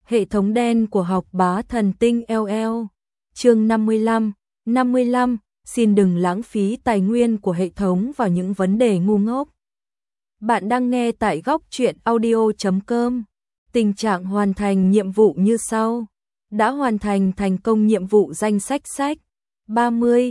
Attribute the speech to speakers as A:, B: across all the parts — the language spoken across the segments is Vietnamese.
A: Hệ thống đen của học bá thần tinh LL. Chương 55, xin đừng lãng phí tài nguyên của hệ thống vào những vấn đề ngu ngốc. Bạn đang nghe tại góc truyện audio.com. Tình trạng hoàn thành nhiệm vụ như sau. Đã hoàn thành thành công nhiệm vụ danh sách 30.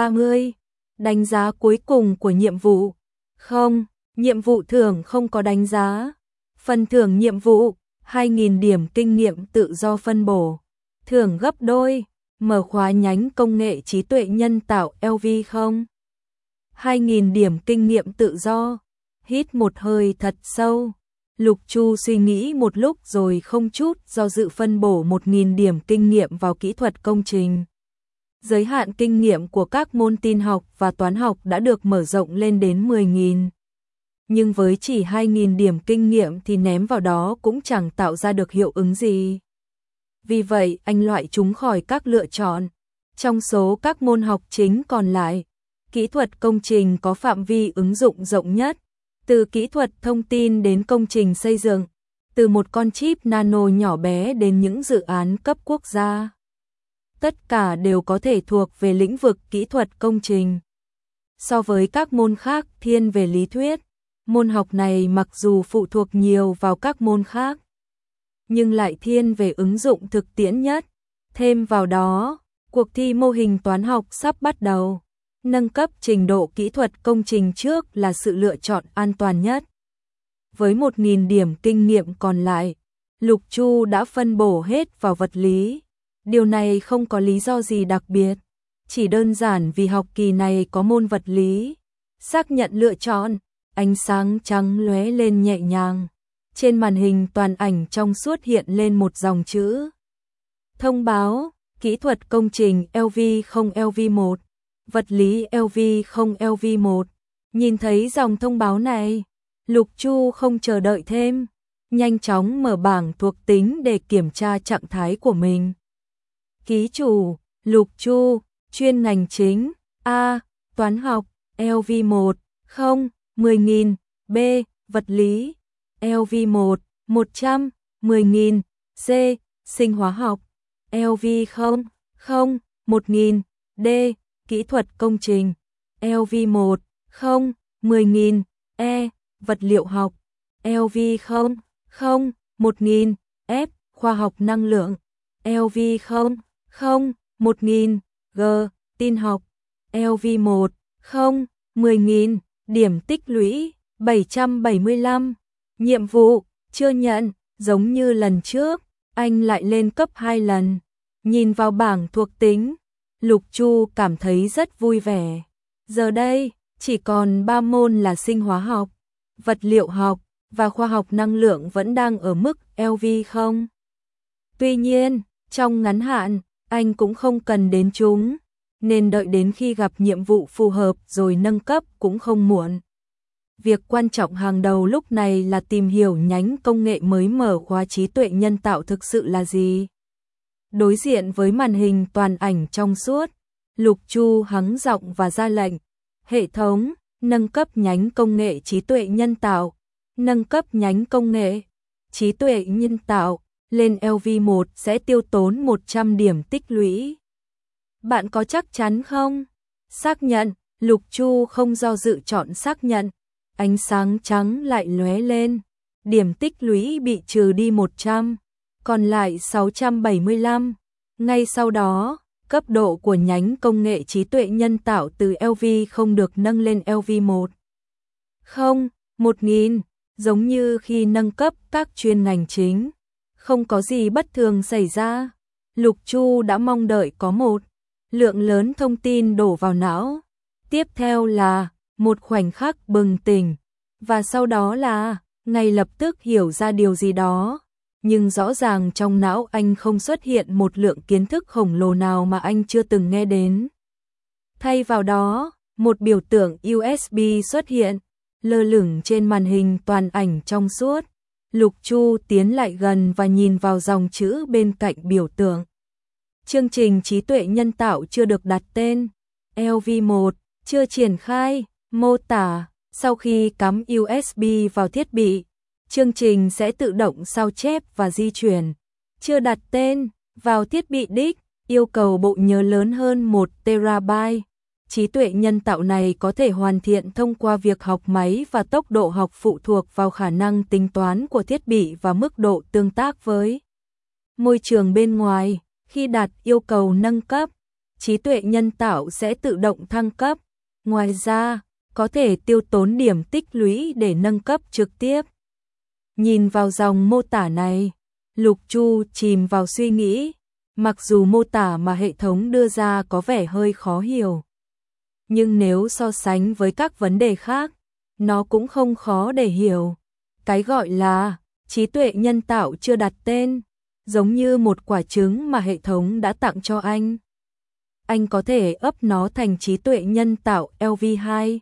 A: Đánh giá cuối cùng của nhiệm vụ. Không, nhiệm vụ thưởng không có đánh giá. Phần thưởng nhiệm vụ 2.000 điểm kinh nghiệm tự do phân bổ. Thưởng gấp đôi. Mở khóa nhánh công nghệ trí tuệ nhân tạo LV không. 2.000 điểm kinh nghiệm tự do. Hít một hơi thật sâu. Lục Chu suy nghĩ một lúc rồi không chút do dự phân bổ 1.000 điểm kinh nghiệm vào kỹ thuật công trình. Giới hạn kinh nghiệm của các môn tin học và toán học đã được mở rộng lên đến 10.000. Nhưng với chỉ 2.000 điểm kinh nghiệm thì ném vào đó cũng chẳng tạo ra được hiệu ứng gì. Vì vậy anh loại chúng khỏi các lựa chọn. Trong số các môn học chính còn lại, kỹ thuật công trình có phạm vi ứng dụng rộng nhất. Từ kỹ thuật thông tin đến công trình xây dựng, từ một con chip nano nhỏ bé đến những dự án cấp quốc gia. Tất cả đều có thể thuộc về lĩnh vực kỹ thuật công trình. So với các môn khác thiên về lý thuyết, môn học này mặc dù phụ thuộc nhiều vào các môn khác, nhưng lại thiên về ứng dụng thực tiễn nhất. Thêm vào đó, cuộc thi mô hình toán học sắp bắt đầu. Nâng cấp trình độ kỹ thuật công trình trước là sự lựa chọn an toàn nhất. Với 1.000 điểm kinh nghiệm còn lại, Lục Chu đã phân bổ hết vào vật lý. Điều này không có lý do gì đặc biệt, chỉ đơn giản vì học kỳ này có môn vật lý. Xác nhận lựa chọn, ánh sáng trắng lóe lên nhẹ nhàng. Trên màn hình toàn ảnh trong suốt hiện lên một dòng chữ. Thông báo, kỹ thuật công trình LV không LV1. Vật lý LV không LV1. Nhìn thấy dòng thông báo này, Lục Chu không chờ đợi thêm, nhanh chóng mở bảng thuộc tính để kiểm tra trạng thái của mình. Ký chủ, Lục Chu, chuyên ngành chính, A, toán học, LV1, không, 10.000, B, vật lý, LV1, 100, 10.000, C, sinh hóa học, LV không, 1.000, D, kỹ thuật công trình, LV1, 10.000, E, vật liệu học, LV không, 1.000, F, khoa học năng lượng, LV không, 1.000, G, tin học, LV1, 10.000, điểm tích lũy, 775, nhiệm vụ, chưa nhận, giống như lần trước, anh lại lên cấp 2 lần. Nhìn vào bảng thuộc tính, Lục Chu cảm thấy rất vui vẻ. Giờ đây, chỉ còn 3 môn là sinh hóa học, vật liệu học và khoa học năng lượng vẫn đang ở mức LV không. Tuy nhiên, trong ngắn hạn, anh cũng không cần đến chúng, nên đợi đến khi gặp nhiệm vụ phù hợp rồi nâng cấp cũng không muộn. Việc quan trọng hàng đầu lúc này là tìm hiểu nhánh công nghệ mới mở khóa trí tuệ nhân tạo thực sự là gì. Đối diện với màn hình toàn ảnh trong suốt, Lục Chu hắng giọng và ra lệnh. Hệ thống, nâng cấp nhánh công nghệ trí tuệ nhân tạo. Nâng cấp nhánh công nghệ trí tuệ nhân tạo lên LV1 sẽ tiêu tốn 100 điểm tích lũy. Bạn có chắc chắn không? Xác nhận, Lục Chu không do dự chọn xác nhận. Ánh sáng trắng lại lóe lên. Điểm tích lũy bị trừ đi 100, còn lại 675. Ngay sau đó, cấp độ của nhánh công nghệ trí tuệ nhân tạo từ LV không được nâng lên LV1. 1.000, giống như khi nâng cấp các chuyên ngành chính. Không có gì bất thường xảy ra. Lục Chu đã mong đợi có một lượng lớn thông tin đổ vào não. Tiếp theo là một khoảnh khắc bừng tỉnh. Và sau đó là ngay lập tức hiểu ra điều gì đó. Nhưng rõ ràng trong não anh không xuất hiện một lượng kiến thức khổng lồ nào mà anh chưa từng nghe đến. Thay vào đó, một biểu tượng USB xuất hiện, lơ lửng trên màn hình toàn ảnh trong suốt. Lục Chu tiến lại gần và nhìn vào dòng chữ bên cạnh biểu tượng. Chương trình trí tuệ nhân tạo chưa được đặt tên. LV1, chưa triển khai, mô tả. Sau khi cắm USB vào thiết bị, chương trình sẽ tự động sao chép và di chuyển. Chưa đặt tên, vào thiết bị đích, yêu cầu bộ nhớ lớn hơn 1 terabyte. Trí tuệ nhân tạo này có thể hoàn thiện thông qua việc học máy và tốc độ học phụ thuộc vào khả năng tính toán của thiết bị và mức độ tương tác với môi trường bên ngoài. Khi đạt yêu cầu nâng cấp, trí tuệ nhân tạo sẽ tự động thăng cấp. Ngoài ra, có thể tiêu tốn điểm tích lũy để nâng cấp trực tiếp. Nhìn vào dòng mô tả này, Lục Chu chìm vào suy nghĩ. Mặc dù mô tả mà hệ thống đưa ra có vẻ hơi khó hiểu, nhưng nếu so sánh với các vấn đề khác, nó cũng không khó để hiểu. Cái gọi là trí tuệ nhân tạo chưa đặt tên, giống như một quả trứng mà hệ thống đã tặng cho anh. Anh có thể ấp nó thành trí tuệ nhân tạo LV2,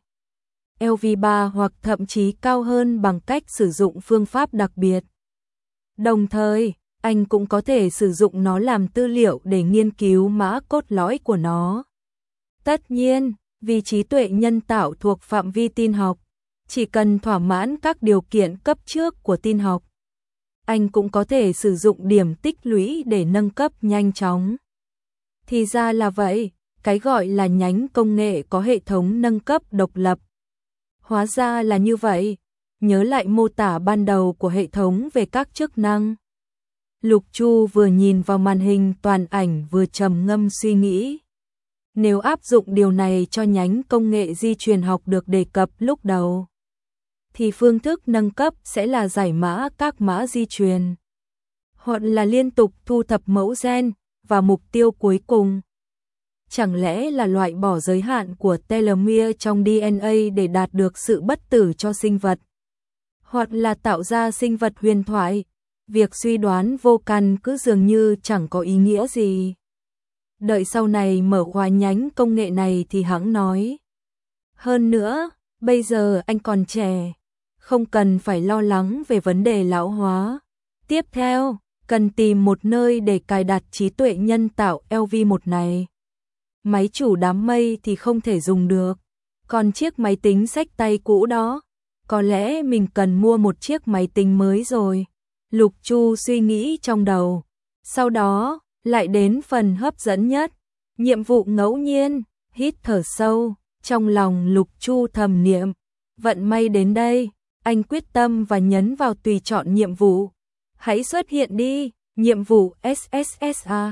A: LV3 hoặc thậm chí cao hơn bằng cách sử dụng phương pháp đặc biệt. Đồng thời, anh cũng có thể sử dụng nó làm tư liệu để nghiên cứu mã cốt lõi của nó. Tất nhiên, vì trí tuệ nhân tạo thuộc phạm vi tin học, chỉ cần thỏa mãn các điều kiện cấp trước của tin học, anh cũng có thể sử dụng điểm tích lũy để nâng cấp nhanh chóng. Thì ra là vậy, cái gọi là nhánh công nghệ có hệ thống nâng cấp độc lập. Hóa ra là như vậy, nhớ lại mô tả ban đầu của hệ thống về các chức năng. Lục Chu vừa nhìn vào màn hình toàn ảnh vừa trầm ngâm suy nghĩ. Nếu áp dụng điều này cho nhánh công nghệ di truyền học được đề cập lúc đầu, thì phương thức nâng cấp sẽ là giải mã các mã di truyền, hoặc là liên tục thu thập mẫu gen, và mục tiêu cuối cùng chẳng lẽ là loại bỏ giới hạn của telomere trong DNA để đạt được sự bất tử cho sinh vật, hoặc là tạo ra sinh vật huyền thoại. Việc suy đoán vô căn cứ dường như chẳng có ý nghĩa gì. Đợi sau này mở khóa nhánh công nghệ này thì hẵng nói. Hơn nữa, bây giờ anh còn trẻ, không cần phải lo lắng về vấn đề lão hóa. Tiếp theo, cần tìm một nơi để cài đặt trí tuệ nhân tạo LV1 này. Máy chủ đám mây thì không thể dùng được, còn chiếc máy tính xách tay cũ đó, có lẽ mình cần mua một chiếc máy tính mới rồi. Lục Chu suy nghĩ trong đầu. Sau đó, lại đến phần hấp dẫn nhất, nhiệm vụ ngẫu nhiên. Hít thở sâu, trong lòng Lục Chu thầm niệm, vận may đến đây. Anh quyết tâm và nhấn vào tùy chọn nhiệm vụ. Hãy xuất hiện đi, nhiệm vụ SSSA,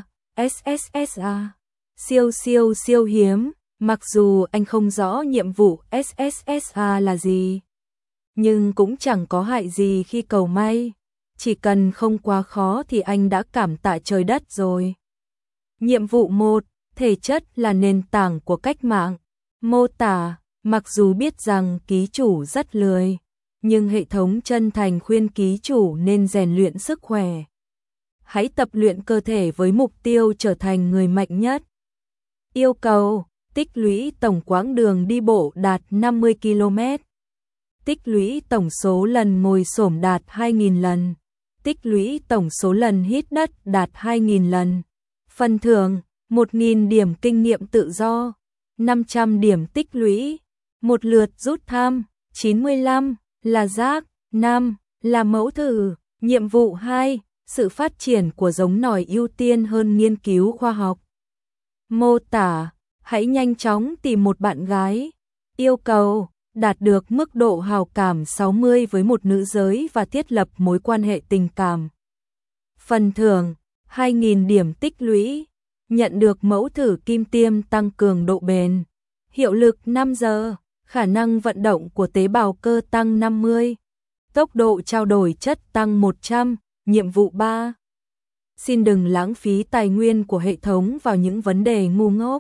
A: SSSA. Siêu siêu siêu hiếm, mặc dù anh không rõ nhiệm vụ SSSA là gì, nhưng cũng chẳng có hại gì khi cầu may. Chỉ cần không quá khó thì anh đã cảm tạ trời đất rồi. Nhiệm vụ 1, thể chất là nền tảng của cách mạng. Mô tả, mặc dù biết rằng ký chủ rất lười, nhưng hệ thống chân thành khuyên ký chủ nên rèn luyện sức khỏe. Hãy tập luyện cơ thể với mục tiêu trở thành người mạnh nhất. Yêu cầu, tích lũy tổng quãng đường đi bộ đạt 50 km. Tích lũy tổng số lần ngồi xổm đạt 2.000 lần. Tích lũy tổng số lần hít đất đạt 2.000 lần. Phần thưởng, 1.000 điểm kinh nghiệm tự do, 500 điểm tích lũy, một lượt rút thăm, 95 là rác, 5 là mẫu thử. Nhiệm vụ 2, sự phát triển của giống nòi ưu tiên hơn nghiên cứu khoa học. Mô tả, hãy nhanh chóng tìm một bạn gái. Yêu cầu, đạt được mức độ hào cảm 60 với một nữ giới và thiết lập mối quan hệ tình cảm. Phần thưởng, 2.000 điểm tích lũy, nhận được mẫu thử kim tiêm tăng cường độ bền. Hiệu lực 5 giờ, khả năng vận động của tế bào cơ tăng 50, tốc độ trao đổi chất tăng 100. Nhiệm vụ 3. Xin đừng lãng phí tài nguyên của hệ thống vào những vấn đề ngu ngốc.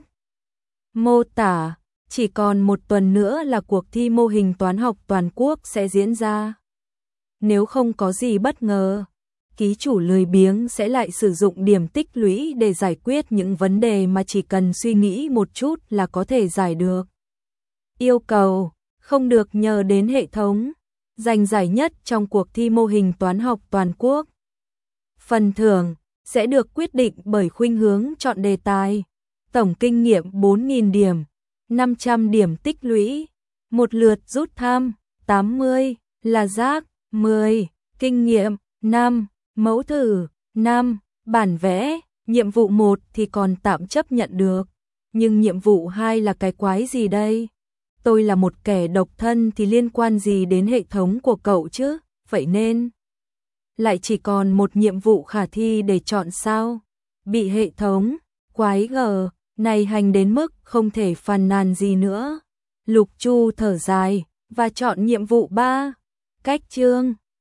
A: Mô tả, chỉ còn một tuần nữa là cuộc thi mô hình toán học toàn quốc sẽ diễn ra. Nếu không có gì bất ngờ, ký chủ lười biếng sẽ lại sử dụng điểm tích lũy để giải quyết những vấn đề mà chỉ cần suy nghĩ một chút là có thể giải được. Yêu cầu, không được nhờ đến hệ thống, giành giải nhất trong cuộc thi mô hình toán học toàn quốc. Phần thưởng sẽ được quyết định bởi khuynh hướng chọn đề tài. Tổng kinh nghiệm 4.000 điểm, 500 điểm tích lũy, một lượt rút thăm, 80 là rác, 10 kinh nghiệm, 5 mẫu thử, 5 Bản vẽ, nhiệm vụ 1 thì còn tạm chấp nhận được, nhưng nhiệm vụ 2 là cái quái gì đây? Tôi là một kẻ độc thân thì liên quan gì đến hệ thống của cậu chứ? Vậy nên lại chỉ còn một nhiệm vụ khả thi để chọn sao? Bị hệ thống quái gở này hành đến mức không thể phàn nàn gì nữa. Lục Chu thở dài và chọn nhiệm vụ 3. Cách chương